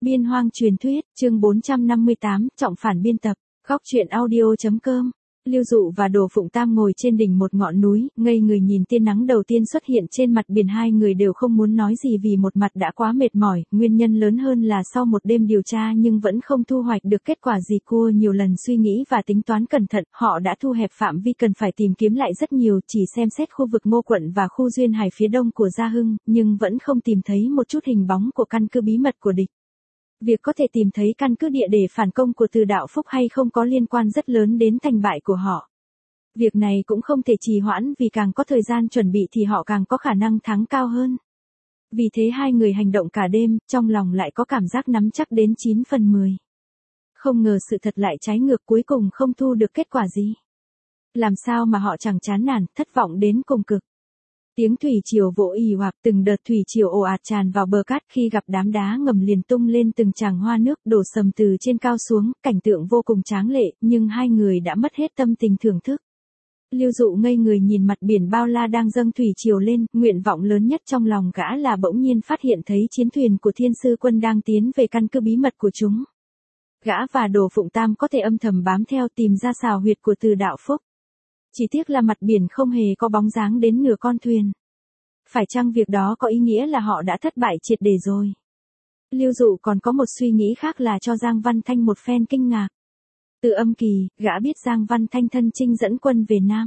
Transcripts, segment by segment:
Biên Hoang truyền thuyết, chương 458, trọng phản biên tập, góc truyện audio.com. Lưu Dụ và Đồ Phụng Tam ngồi trên đỉnh một ngọn núi, ngây người nhìn tia nắng đầu tiên xuất hiện trên mặt biển. Hai người đều không muốn nói gì vì một mặt đã quá mệt mỏi, nguyên nhân lớn hơn là sau một đêm điều tra nhưng vẫn không thu hoạch được kết quả gì. Cua nhiều lần suy nghĩ và tính toán cẩn thận, họ đã thu hẹp phạm vi cần phải tìm kiếm lại rất nhiều, chỉ xem xét khu vực Ngô Quận và khu Duyên Hải phía đông của Gia Hưng, nhưng vẫn không tìm thấy một chút hình bóng của căn cứ bí mật của địch. Việc có thể tìm thấy căn cứ địa để phản công của Từ Đạo Phúc hay không có liên quan rất lớn đến thành bại của họ. Việc này cũng không thể trì hoãn vì càng có thời gian chuẩn bị thì họ càng có khả năng thắng cao hơn. Vì thế hai người hành động cả đêm, trong lòng lại có cảm giác nắm chắc đến 9 phần 10. Không ngờ sự thật lại trái ngược, cuối cùng không thu được kết quả gì. Làm sao mà họ chẳng chán nản, thất vọng đến cùng cực. Tiếng thủy triều vỗ ì oạp, từng đợt thủy triều ồ ạt tràn vào bờ cát, khi gặp đám đá ngầm liền tung lên từng tràng hoa nước đổ sầm từ trên cao xuống, cảnh tượng vô cùng tráng lệ, nhưng hai người đã mất hết tâm tình thưởng thức. Lưu Dụ ngây người nhìn mặt biển bao la đang dâng thủy triều lên, nguyện vọng lớn nhất trong lòng gã là bỗng nhiên phát hiện thấy chiến thuyền của Thiên Sư Quân đang tiến về căn cứ bí mật của chúng. Gã và Đồ Phụng Tam có thể âm thầm bám theo tìm ra xào huyệt của Từ Đạo Phúc. Chỉ tiếc là mặt biển không hề có bóng dáng đến nửa con thuyền. Phải chăng việc đó có ý nghĩa là họ đã thất bại triệt để rồi? Lưu Dụ còn có một suy nghĩ khác là cho Giang Văn Thanh một phen kinh ngạc. Từ Âm Kỳ, gã biết Giang Văn Thanh thân chinh dẫn quân về Nam.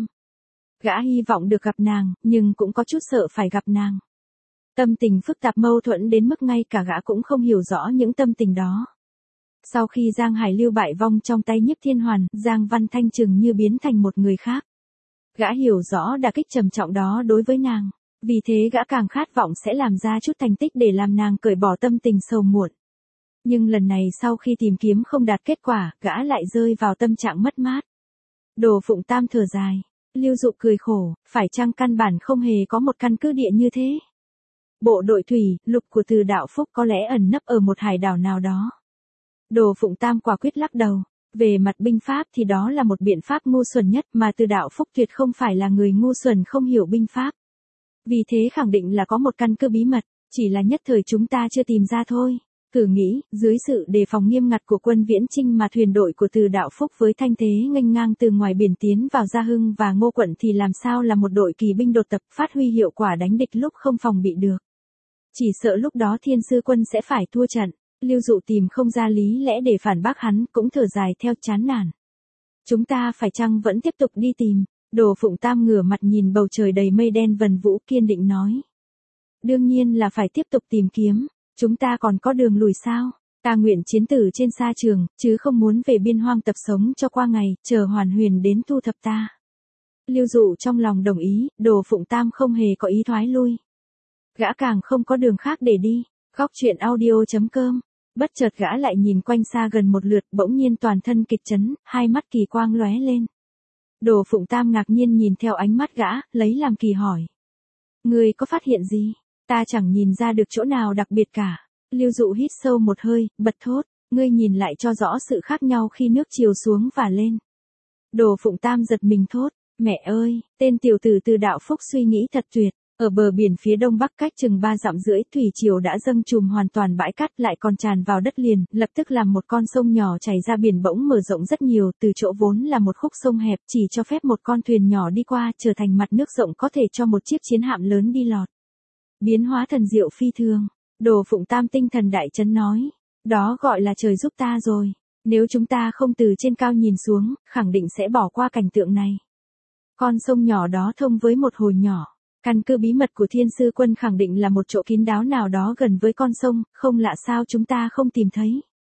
Gã hy vọng được gặp nàng, nhưng cũng có chút sợ phải gặp nàng. Tâm tình phức tạp mâu thuẫn đến mức ngay cả gã cũng không hiểu rõ những tâm tình đó. Sau khi Giang Hải Lưu bại vong trong tay Nhiếp Thiên Hoàn, Giang Văn Thanh chừng như biến thành một người khác. Gã hiểu rõ đả kích trầm trọng đó đối với nàng, vì thế gã càng khát vọng sẽ làm ra chút thành tích để làm nàng cởi bỏ tâm tình sầu muộn. Nhưng lần này sau khi tìm kiếm không đạt kết quả, gã lại rơi vào tâm trạng mất mát. Đồ Phụng Tam thở dài, Lưu Dụ cười khổ, phải chăng căn bản không hề có một căn cứ địa như thế? Bộ đội thủy, lục của Từ Đạo Phúc có lẽ ẩn nấp ở một hải đảo nào đó. Đồ Phụng Tam quả quyết lắc đầu. Về mặt binh pháp thì đó là một biện pháp ngu xuẩn nhất, mà Từ Đạo Phúc tuyệt không phải là người ngu xuẩn không hiểu binh pháp. Vì thế khẳng định là có một căn cứ bí mật, chỉ là nhất thời chúng ta chưa tìm ra thôi. Thử nghĩ, dưới sự đề phòng nghiêm ngặt của quân Viễn Chinh mà thuyền đội của Từ Đạo Phúc với thanh thế nghênh ngang từ ngoài biển tiến vào Gia Hưng và Ngô Quận thì làm sao là một đội kỳ binh đột tập phát huy hiệu quả đánh địch lúc không phòng bị được. Chỉ sợ lúc đó Thiên Sư Quân sẽ phải thua trận. Lưu Dụ tìm không ra lý lẽ để phản bác hắn, cũng thở dài theo chán nản. Chúng ta phải chăng vẫn tiếp tục đi tìm? Đồ Phụng Tam ngửa mặt nhìn bầu trời đầy mây đen vần vũ, kiên định nói. Đương nhiên là phải tiếp tục tìm kiếm, chúng ta còn có đường lùi sao? Ta nguyện chiến tử trên sa trường, chứ không muốn về biên hoang tập sống cho qua ngày, chờ Hoàn Huyền đến thu thập ta. Lưu Dụ trong lòng đồng ý, Đồ Phụng Tam không hề có ý thoái lui. Gã càng không có đường khác để đi. Góc truyện audio.com. Bất chợt gã lại nhìn quanh xa gần một lượt, bỗng nhiên toàn thân kịch chấn, hai mắt kỳ quang lóe lên. Đồ Phụng Tam ngạc nhiên nhìn theo ánh mắt gã, lấy làm kỳ hỏi. Ngươi có phát hiện gì? Ta chẳng nhìn ra được chỗ nào đặc biệt cả. Lưu Dụ hít sâu một hơi, bật thốt. Ngươi nhìn lại cho rõ sự khác nhau khi nước chiều xuống và lên. Đồ Phụng Tam giật mình thốt. Mẹ ơi, tên tiểu tử Từ Đạo Phúc suy nghĩ thật tuyệt. Ở bờ biển phía đông bắc cách chừng 3 dặm rưỡi, thủy triều đã dâng trùm hoàn toàn bãi cát, lại còn tràn vào đất liền, lập tức làm một con sông nhỏ chảy ra biển bỗng mở rộng rất nhiều, từ chỗ vốn là một khúc sông hẹp chỉ cho phép một con thuyền nhỏ đi qua, trở thành mặt nước rộng có thể cho một chiếc chiến hạm lớn đi lọt. Biến hóa thần diệu phi thường. Đồ Phụng Tam tinh thần đại chấn nói, đó gọi là trời giúp ta rồi, nếu chúng ta không từ trên cao nhìn xuống, khẳng định sẽ bỏ qua cảnh tượng này. Con sông nhỏ đó thông với một hồ nhỏ. Căn cứ bí mật của Thiên Sư Quân khẳng định là một chỗ kín đáo nào đó gần với con sông, không lạ sao chúng ta không tìm thấy.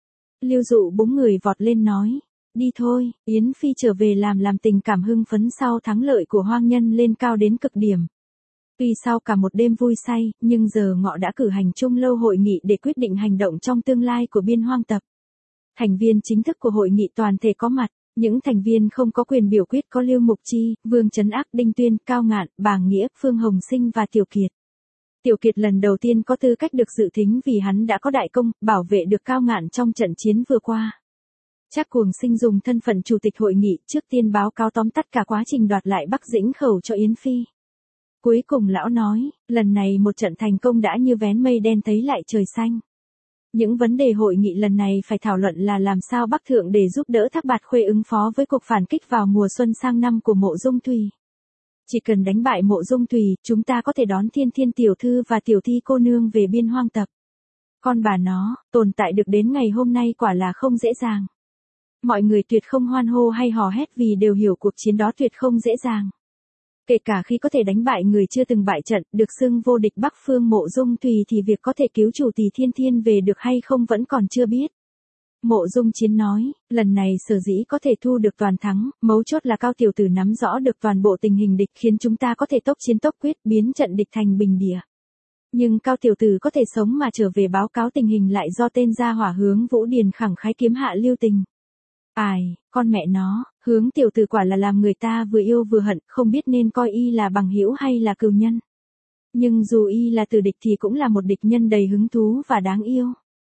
Lưu Dụ búng người vọt lên nói, đi thôi, Yến Phi trở về làm tình cảm hưng phấn sau thắng lợi của Hoang Nhân lên cao đến cực điểm. Tuy sau cả một đêm vui say, nhưng giờ ngọ đã cử hành chung lâu hội nghị để quyết định hành động trong tương lai của Biên Hoang tập. Thành viên chính thức của hội nghị toàn thể có mặt. Những thành viên không có quyền biểu quyết có Lưu Mục Chi, Vương Trấn Ác, Đinh Tuyên, Cao Ngạn, Bàng Nghĩa, Phương Hồng Sinh và Tiểu Kiệt. Tiểu Kiệt lần đầu tiên có tư cách được dự thính vì hắn đã có đại công, bảo vệ được Cao Ngạn trong trận chiến vừa qua. Trác Cuồng Sinh dùng thân phận chủ tịch hội nghị trước tiên báo cáo tóm tắt cả quá trình đoạt lại Bắc Dĩnh Khẩu cho Yến Phi. Cuối cùng lão nói, lần này một trận thành công đã như vén mây đen thấy lại trời xanh. Những vấn đề hội nghị lần này phải thảo luận là làm sao Bắc Thượng để giúp đỡ Thác Bạt Khuê ứng phó với cuộc phản kích vào mùa xuân sang năm của Mộ Dung Thùy. Chỉ cần đánh bại Mộ Dung Thùy, chúng ta có thể đón Thiên Thiên tiểu thư và Tiểu Thi cô nương về Biên Hoang tập. Con bà nó, tồn tại được đến ngày hôm nay quả là không dễ dàng. Mọi người tuyệt không hoan hô hay hò hét vì đều hiểu cuộc chiến đó tuyệt không dễ dàng. Kể cả khi có thể đánh bại người chưa từng bại trận, được xưng vô địch Bắc Phương Mộ Dung Thùy thì việc có thể cứu chủ Tỷ Thiên Thiên về được hay không vẫn còn chưa biết. Mộ Dung Chiến nói, lần này sở dĩ có thể thu được toàn thắng, mấu chốt là Cao tiểu tử nắm rõ được toàn bộ tình hình địch khiến chúng ta có thể tốc chiến tốc quyết biến trận địch thành bình địa. Nhưng Cao tiểu tử có thể sống mà trở về báo cáo tình hình lại do tên gia hỏa Hướng Vũ Điền khẳng khái kiếm hạ lưu tình. Ai, con mẹ nó, Hướng tiểu tử quả là làm người ta vừa yêu vừa hận, không biết nên coi y là bằng hữu hay là cừu nhân. Nhưng dù y là tử địch thì cũng là một địch nhân đầy hứng thú và đáng yêu.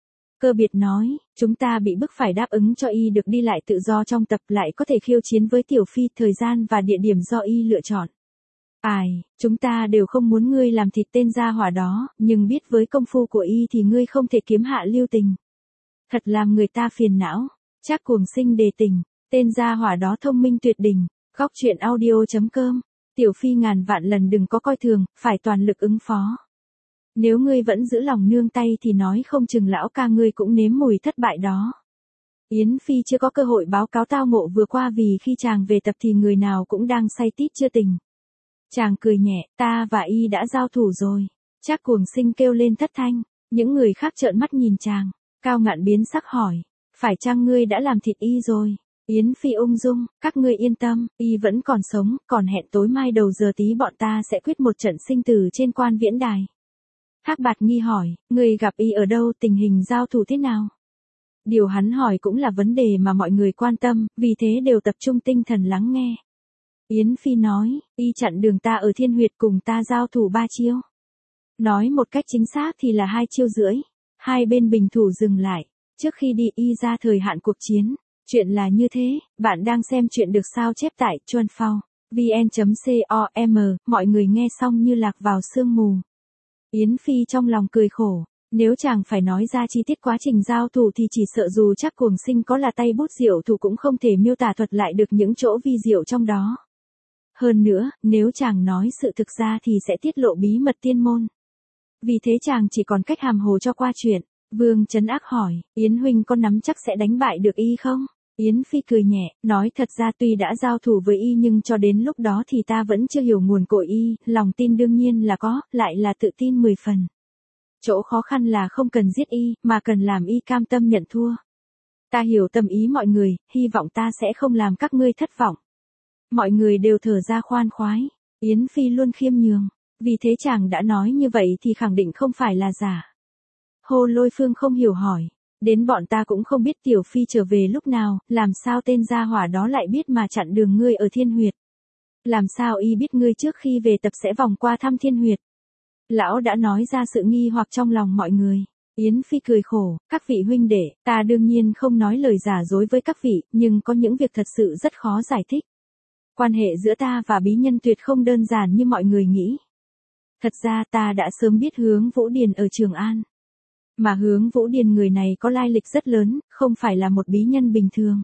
Cơ biệt nói, chúng ta bị bức phải đáp ứng cho y được đi lại tự do trong tập lại có thể khiêu chiến với Tiểu Phi, thời gian và địa điểm do y lựa chọn. Ai, chúng ta đều không muốn ngươi làm thịt tên gia hỏa đó, nhưng biết với công phu của y thì ngươi không thể kiếm hạ lưu tình. Thật làm người ta phiền não. Trác Cuồng Sinh đề tình, tên gia hỏa đó thông minh tuyệt đỉnh. Góc truyện audio.com. Tiểu Phi ngàn vạn lần đừng có coi thường, phải toàn lực ứng phó. Nếu ngươi vẫn giữ lòng nương tay thì nói không chừng lão ca ngươi cũng nếm mùi thất bại đó. Yến Phi chưa có cơ hội báo cáo tao ngộ vừa qua vì khi chàng về tập thì người nào cũng đang say tít chưa tỉnh. Chàng cười nhẹ, ta và y đã giao thủ rồi. Trác Cuồng Sinh kêu lên thất thanh, những người khác trợn mắt nhìn chàng. Cao Ngạn biến sắc hỏi, phải chăng ngươi đã làm thịt y rồi? Yến Phi ung dung, các ngươi yên tâm, y vẫn còn sống, còn hẹn tối mai đầu giờ tí bọn ta sẽ quyết một trận sinh tử trên Quan Viễn Đài. Thác Bạt nghi hỏi, ngươi gặp y ở đâu, tình hình giao thủ thế nào? Điều hắn hỏi cũng là vấn đề mà mọi người quan tâm, vì thế đều tập trung tinh thần lắng nghe. Yến Phi nói, y chặn đường ta ở Thiên Huyệt cùng ta giao thủ 3 chiêu. Nói một cách chính xác thì là 2 chiêu rưỡi. Hai bên bình thủ dừng lại. Trước khi đi y ra thời hạn cuộc chiến. Chuyện là như thế, bạn đang xem chuyện được sao chép tại Chuanphao, vn.com, mọi người nghe xong như lạc vào sương mù. Yến Phi trong lòng cười khổ, nếu chàng phải nói ra chi tiết quá trình giao thủ thì chỉ sợ dù Trác Cuồng Sinh có là tay bút diệu thủ cũng không thể miêu tả thuật lại được những chỗ vi diệu trong đó. Hơn nữa, nếu chàng nói sự thực ra thì sẽ tiết lộ bí mật tiên môn. Vì thế chàng chỉ còn cách hàm hồ cho qua chuyện. Vương Trấn Ác hỏi, Yến huynh có nắm chắc sẽ đánh bại được y không? Yến Phi cười nhẹ, nói thật ra tuy đã giao thủ với y nhưng cho đến lúc đó thì ta vẫn chưa hiểu nguồn cội y, lòng tin đương nhiên là có, lại là tự tin 10 phần. Chỗ khó khăn là không cần giết y, mà cần làm y cam tâm nhận thua. Ta hiểu tâm ý mọi người, hy vọng ta sẽ không làm các ngươi thất vọng. Mọi người đều thở ra khoan khoái, Yến Phi luôn khiêm nhường, vì thế chàng đã nói như vậy thì khẳng định không phải là giả. Hồ Lôi Phương không hiểu hỏi, đến bọn ta cũng không biết Tiểu Phi trở về lúc nào, làm sao tên gia hỏa đó lại biết mà chặn đường ngươi ở Thiên Huyệt? Làm sao y biết ngươi trước khi về tập sẽ vòng qua thăm Thiên Huyệt? Lão đã nói ra sự nghi hoặc trong lòng mọi người. Yến Phi cười khổ, các vị huynh đệ, ta đương nhiên không nói lời giả dối với các vị, nhưng có những việc thật sự rất khó giải thích. Quan hệ giữa ta và bí nhân tuyệt không đơn giản như mọi người nghĩ. Thật ra ta đã sớm biết Hướng Vũ Điền ở Trường An. Mà Hướng Vũ Điền người này có lai lịch rất lớn, không phải là một bí nhân bình thường.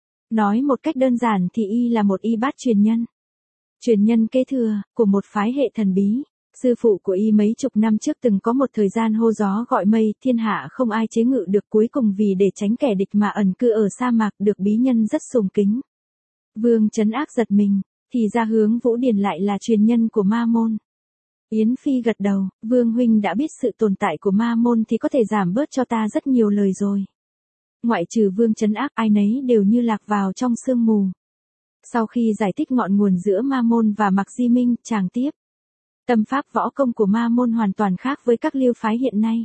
Nói một cách đơn giản thì y là một y bát truyền nhân. Truyền nhân kế thừa, của một phái hệ thần bí. Sư phụ của y mấy chục năm trước từng có một thời gian hô gió gọi mây, thiên hạ không ai chế ngự được, cuối cùng vì để tránh kẻ địch mà ẩn cư ở sa mạc, được bí nhân rất sùng kính. Vương Trấn Ác giật mình, thì ra Hướng Vũ Điền lại là truyền nhân của Ma Môn. Yến Phi gật đầu, Vương huynh đã biết sự tồn tại của Ma Môn thì có thể giảm bớt cho ta rất nhiều lời rồi. Ngoại trừ Vương Trấn Ác, ai nấy đều như lạc vào trong sương mù. Sau khi giải thích ngọn nguồn giữa Ma Môn và Mạc Di Minh, chàng tiếp. Tâm pháp võ công của Ma Môn hoàn toàn khác với các lưu phái hiện nay.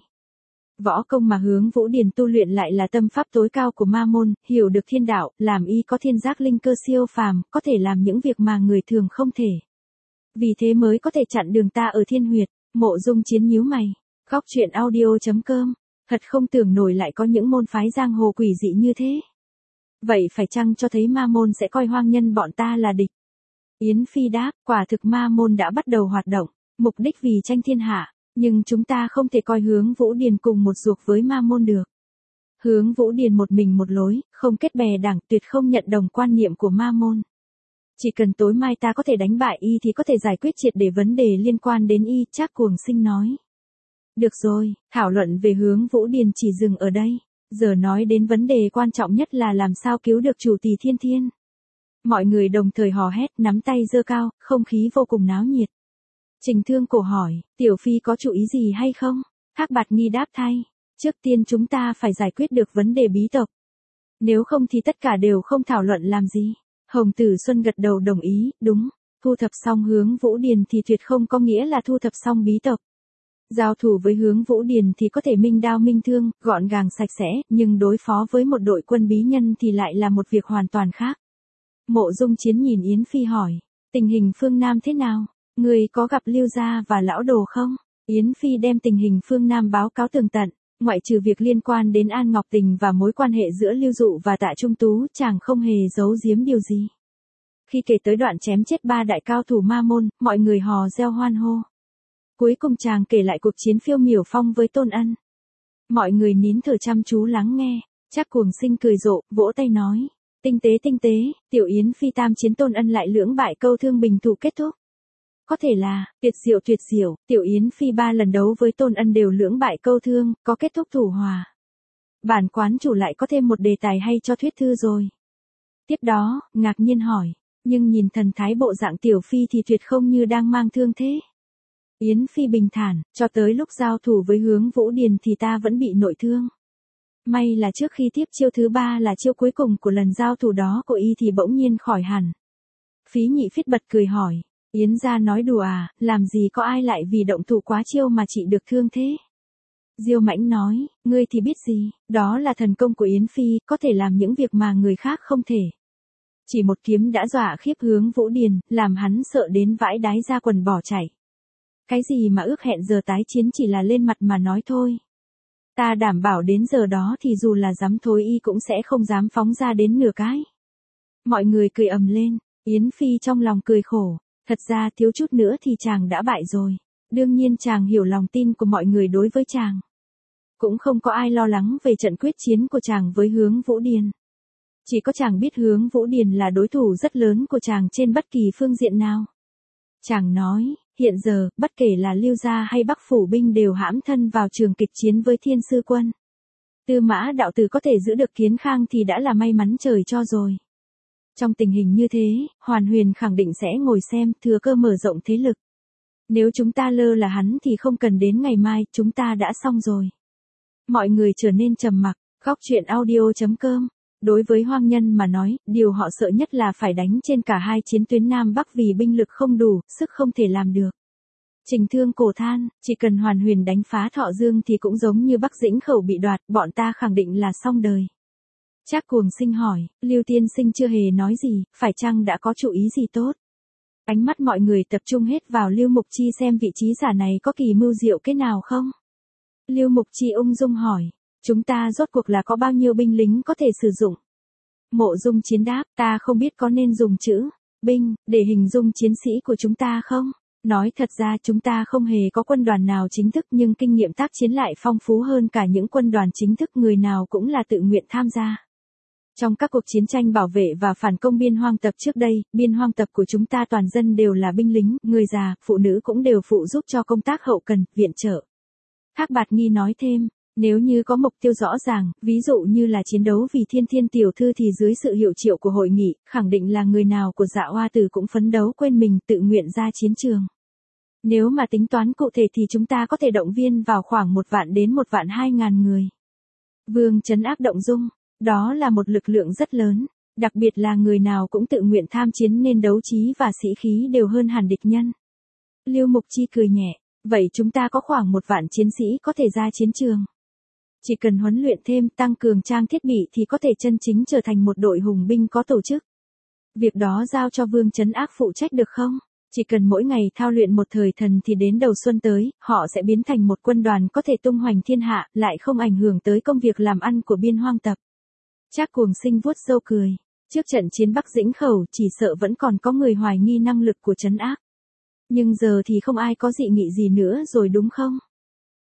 Võ công mà Hướng Vũ Điền tu luyện lại là tâm pháp tối cao của Ma Môn, hiểu được thiên đạo, làm y có thiên giác linh cơ siêu phàm, có thể làm những việc mà người thường không thể. Vì thế mới có thể chặn đường ta ở Thiên Huyệt. Mộ Dung Chiến nhíu mày. Góc truyện audio.com. Thật không tưởng nổi lại có những môn phái giang hồ quỷ dị như thế. Vậy phải chăng cho thấy Ma Môn sẽ coi hoang nhân bọn ta là địch? Yến Phi đáp, quả thực Ma Môn đã bắt đầu hoạt động, mục đích vì tranh thiên hạ. Nhưng chúng ta không thể coi Hướng Vũ Điền cùng một ruột với Ma Môn được. Hướng Vũ Điền một mình một lối, không kết bè đảng, tuyệt không nhận đồng quan niệm của Ma Môn. Chỉ cần tối mai ta có thể đánh bại y thì có thể giải quyết triệt để vấn đề liên quan đến y, Trác Cuồng Sinh nói. Được rồi, thảo luận về Hướng Vũ Điền chỉ dừng ở đây. Giờ nói đến vấn đề quan trọng nhất là làm sao cứu được chủ Tỷ Thiên Thiên. Mọi người đồng thời hò hét, nắm tay giơ cao, không khí vô cùng náo nhiệt. Trình Thương Cổ hỏi, Tiểu Phi có chủ ý gì hay không? Thác Bạt Nghi đáp thay, trước tiên chúng ta phải giải quyết được vấn đề bí tộc. Nếu không thì tất cả đều không thảo luận làm gì. Hồng Tử Xuân gật đầu đồng ý, đúng, thu thập xong Hướng Vũ Điền thì tuyệt không có nghĩa là thu thập xong bí tộc. Giao thủ với Hướng Vũ Điền thì có thể minh đao minh thương, gọn gàng sạch sẽ, nhưng đối phó với một đội quân bí nhân thì lại là một việc hoàn toàn khác. Mộ Dung Chiến nhìn Yến Phi hỏi, tình hình phương Nam thế nào? Người có gặp Lưu Gia và Lão Đồ không? Yến Phi đem tình hình phương Nam báo cáo tường tận, ngoại trừ việc liên quan đến An Ngọc Tình và mối quan hệ giữa Lưu Dụ và Tạ Trung Tú, chàng không hề giấu giếm điều gì. Khi kể tới đoạn chém chết 3 đại cao thủ Ma Môn, mọi người hò reo hoan hô. Cuối cùng chàng kể lại cuộc chiến phiêu miểu phong với Tôn Ân. Mọi người nín thở chăm chú lắng nghe, Trác Cuồng Sinh cười rộ, vỗ tay nói, tinh tế, Tiểu Yến Phi tam chiến Tôn Ân lại lưỡng bại câu thương bình thủ kết thúc. Có thể là, tuyệt diệu, Tiểu Yến Phi 3 lần đấu với Tôn Ân đều lưỡng bại câu thương, có kết thúc thủ hòa. Bản quán chủ lại có thêm một đề tài hay cho thuyết thư rồi. Tiếp đó, ngạc nhiên hỏi, nhưng nhìn thần thái bộ dạng Tiểu Phi thì tuyệt không như đang mang thương thế. Yến Phi bình thản, cho tới lúc giao thủ với Hướng Vũ Điền thì ta vẫn bị nội thương. May là trước khi tiếp chiêu thứ 3 là chiêu cuối cùng của lần giao thủ đó của y thì bỗng nhiên khỏi hẳn. Phí Nhị Phiết bật cười hỏi, Yến gia nói đùa à, làm gì có ai lại vì động thủ quá chiêu mà trị được thương thế. Diêu Mãnh nói, ngươi thì biết gì, đó là thần công của Yến Phi, có thể làm những việc mà người khác không thể. Chỉ một kiếm đã dọa khiếp Hướng Vũ Điền, làm hắn sợ đến vãi đái ra quần bỏ chạy. Cái gì mà ước hẹn giờ tái chiến chỉ là lên mặt mà nói thôi. Ta đảm bảo đến giờ đó thì dù là dám thối y cũng sẽ không dám phóng ra đến nửa cái. Mọi người cười ầm lên, Yến Phi trong lòng cười khổ, thật ra thiếu chút nữa thì chàng đã bại rồi. Đương nhiên chàng hiểu lòng tin của mọi người đối với chàng. Cũng không có ai lo lắng về trận quyết chiến của chàng với Hướng Vũ Điền. Chỉ có chàng biết Hướng Vũ Điền là đối thủ rất lớn của chàng trên bất kỳ phương diện nào. Chàng nói, hiện giờ, bất kể là Lưu Gia hay Bắc Phủ binh đều hãm thân vào trường kịch chiến với Thiên Sư Quân. Tư Mã đạo tử có thể giữ được Kiến Khang thì đã là may mắn trời cho rồi. Trong tình hình như thế, Hoàn Huyền khẳng định sẽ ngồi xem, thừa cơ mở rộng thế lực. Nếu chúng ta lơ là hắn thì không cần đến ngày mai, chúng ta đã xong rồi. Mọi người trở nên trầm mặc, góc truyện audio.com. Đối với hoang nhân mà nói, điều họ sợ nhất là phải đánh trên cả hai chiến tuyến Nam Bắc vì binh lực không đủ, sức không thể làm được. Trình Thương Cổ than, chỉ cần Hoàn Huyền đánh phá Thọ Dương thì cũng giống như Bắc Dĩnh Khẩu bị đoạt, bọn ta khẳng định là xong đời. Trác Cuồng Sinh hỏi, Lưu Tiên Sinh chưa hề nói gì, phải chăng đã có chủ ý gì tốt? Ánh mắt mọi người tập trung hết vào Lưu Mục Chi xem vị trí giả này có kỳ mưu diệu cái nào không? Lưu Mục Chi ung dung hỏi, chúng ta rốt cuộc là có bao nhiêu binh lính có thể sử dụng? Mộ Dung Chiến đáp, ta không biết có nên dùng chữ binh để hình dung chiến sĩ của chúng ta không? Nói thật ra chúng ta không hề có quân đoàn nào chính thức nhưng kinh nghiệm tác chiến lại phong phú hơn cả những quân đoàn chính thức, người nào cũng là tự nguyện tham gia. Trong các cuộc chiến tranh bảo vệ và phản công biên hoang tập trước đây, biên hoang tập của chúng ta toàn dân đều là binh lính, người già, phụ nữ cũng đều phụ giúp cho công tác hậu cần, viện trợ. Thác Bạt Nghi nói thêm, nếu như có mục tiêu rõ ràng, ví dụ như là chiến đấu vì Thiên Thiên tiểu thư thì dưới sự hiệu triệu của hội nghị, khẳng định là người nào của Dạ Hoa Tử cũng phấn đấu quên mình tự nguyện ra chiến trường. Nếu mà tính toán cụ thể thì chúng ta có thể động viên vào khoảng 1 vạn đến 1.200.000 người. Vương trấn áp động dung, đó là một lực lượng rất lớn, đặc biệt là người nào cũng tự nguyện tham chiến nên đấu trí và sĩ khí đều hơn hẳn địch nhân. Lưu Mục Chi cười nhẹ, vậy chúng ta có khoảng 1 vạn chiến sĩ có thể ra chiến trường. Chỉ cần huấn luyện thêm, tăng cường trang thiết bị thì có thể chân chính trở thành một đội hùng binh có tổ chức. Việc đó giao cho Vương trấn ác phụ trách được không? Chỉ cần mỗi ngày thao luyện một thời thần thì đến đầu xuân tới, họ sẽ biến thành một quân đoàn có thể tung hoành thiên hạ, lại không ảnh hưởng tới công việc làm ăn của biên hoang tập. Trác Cuồng Sinh vuốt râu cười. Trước trận chiến Bắc Dĩnh Khẩu chỉ sợ vẫn còn có người hoài nghi năng lực của trấn ác. Nhưng giờ thì không ai có dị nghị gì nữa rồi đúng không?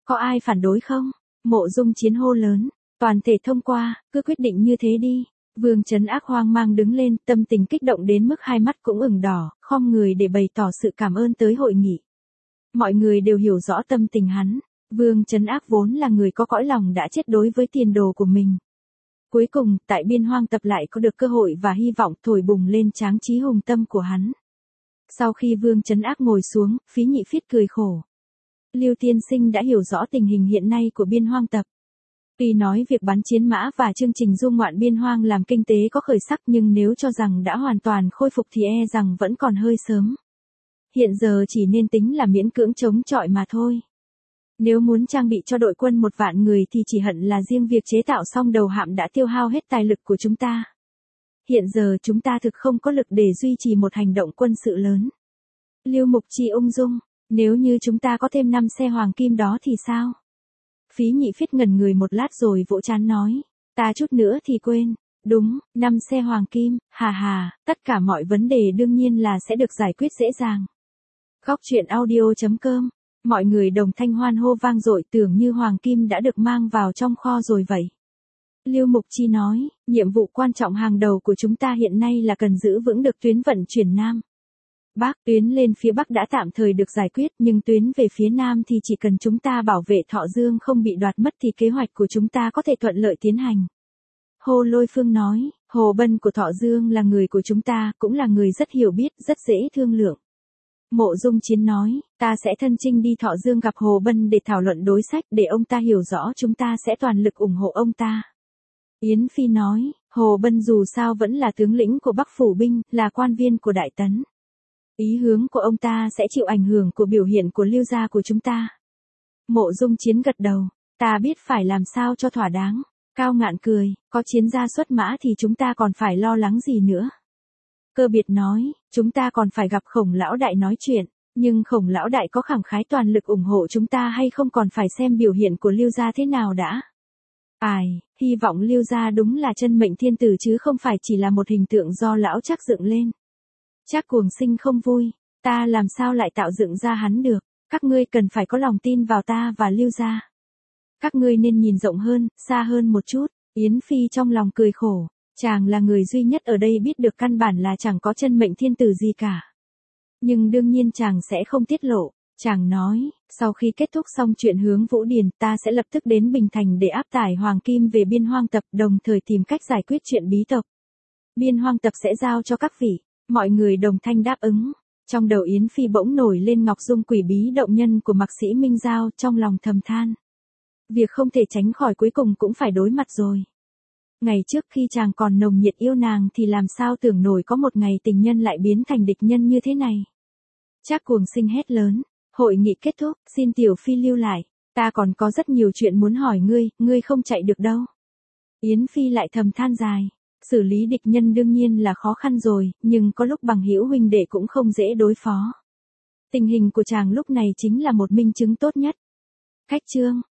Có ai phản đối không? Mộ Dung Chiến hô lớn. Toàn thể thông qua, cứ quyết định như thế đi. Vương Trấn Ác hoang mang đứng lên, tâm tình kích động đến mức hai mắt cũng ửng đỏ, khom người để bày tỏ sự cảm ơn tới hội nghị. Mọi người đều hiểu rõ tâm tình hắn. Vương Trấn Ác vốn là người có cõi lòng đã chết đối với tiền đồ của mình. Cuối cùng, tại Biên Hoang Tập lại có được cơ hội và hy vọng thổi bùng lên tráng trí hùng tâm của hắn. Sau khi Vương Trấn Ác ngồi xuống, Phí Nhị Phiết cười khổ. Lưu tiên sinh đã hiểu rõ tình hình hiện nay của Biên Hoang Tập. Tuy nói việc bắn chiến mã và chương trình du ngoạn biên hoang làm kinh tế có khởi sắc, nhưng nếu cho rằng đã hoàn toàn khôi phục thì e rằng vẫn còn hơi sớm. Hiện giờ chỉ nên tính là miễn cưỡng chống chọi mà thôi. Nếu muốn trang bị cho đội quân 1.000 người thì chỉ hận là riêng việc chế tạo xong đầu hạm đã tiêu hao hết tài lực của chúng ta. Hiện giờ chúng ta thực không có lực để duy trì một hành động quân sự lớn. Lưu Mục Chi ung dung, nếu như chúng ta có thêm 5 xe hoàng kim đó thì sao? Phí Nhị Phiết ngẩn người một lát rồi vỗ trán nói, ta chút nữa thì quên. Đúng, 5 xe hoàng kim, hà hà, tất cả mọi vấn đề đương nhiên là sẽ được giải quyết dễ dàng. Góc truyện audio.com, mọi người đồng thanh hoan hô vang dội, tưởng như hoàng kim đã được mang vào trong kho rồi vậy. Lưu Mục Chi nói, nhiệm vụ quan trọng hàng đầu của chúng ta hiện nay là cần giữ vững được tuyến vận chuyển Nam Bắc. Tuyến lên phía Bắc đã tạm thời được giải quyết, nhưng tuyến về phía Nam thì chỉ cần chúng ta bảo vệ Thọ Dương không bị đoạt mất thì kế hoạch của chúng ta có thể thuận lợi tiến hành. Hồ Lôi Phương nói, Hồ Bân của Thọ Dương là người của chúng ta, cũng là người rất hiểu biết, rất dễ thương lượng. Mộ Dung Chiến nói, ta sẽ thân chinh đi Thọ Dương gặp Hồ Bân để thảo luận đối sách, để ông ta hiểu rõ chúng ta sẽ toàn lực ủng hộ ông ta. Yến Phi nói, Hồ Bân dù sao vẫn là tướng lĩnh của Bắc Phủ binh, là quan viên của Đại Tấn. Ý hướng của ông ta sẽ chịu ảnh hưởng của biểu hiện của Lưu gia của chúng ta. Mộ Dung Chiến gật đầu, ta biết phải làm sao cho thỏa đáng. Cao Ngạn cười, có Chiến gia xuất mã thì chúng ta còn phải lo lắng gì nữa. Cơ Biệt nói, chúng ta còn phải gặp Khổng lão đại nói chuyện, nhưng Khổng lão đại có khẳng khái toàn lực ủng hộ chúng ta hay không còn phải xem biểu hiện của Lưu gia thế nào đã. Ai, hy vọng Lưu gia đúng là chân mệnh thiên tử chứ không phải chỉ là một hình tượng do lão Trác dựng lên. Trác Cuồng Sinh không vui, ta làm sao lại tạo dựng ra hắn được, các ngươi cần phải có lòng tin vào ta và Lưu gia. Các ngươi nên nhìn rộng hơn, xa hơn một chút. Yến Phi trong lòng cười khổ, chàng là người duy nhất ở đây biết được căn bản là chẳng có chân mệnh thiên tử gì cả. Nhưng đương nhiên chàng sẽ không tiết lộ. Chàng nói, sau khi kết thúc xong chuyện hướng Vũ Điền, ta sẽ lập tức đến Bình Thành để áp tải Hoàng Kim về Biên Hoang Tập, đồng thời tìm cách giải quyết chuyện bí tộc. Biên Hoang Tập sẽ giao cho các vị. Mọi người đồng thanh đáp ứng. Trong đầu Yến Phi bỗng nổi lên Ngọc Dung quỷ bí động nhân của Mạc Sĩ Minh Giao, trong lòng thầm than. Việc không thể tránh khỏi cuối cùng cũng phải đối mặt rồi. Ngày trước khi chàng còn nồng nhiệt yêu nàng thì làm sao tưởng nổi có một ngày tình nhân lại biến thành địch nhân như thế này. Trác Cuồng Sinh hét lớn, hội nghị kết thúc, xin Tiểu Phi lưu lại, ta còn có rất nhiều chuyện muốn hỏi ngươi không chạy được đâu. Yến Phi lại thầm than dài, xử lý địch nhân đương nhiên là khó khăn rồi, nhưng có lúc bằng hữu huynh đệ cũng không dễ đối phó. Tình hình của chàng lúc này chính là một minh chứng tốt nhất. Khách chương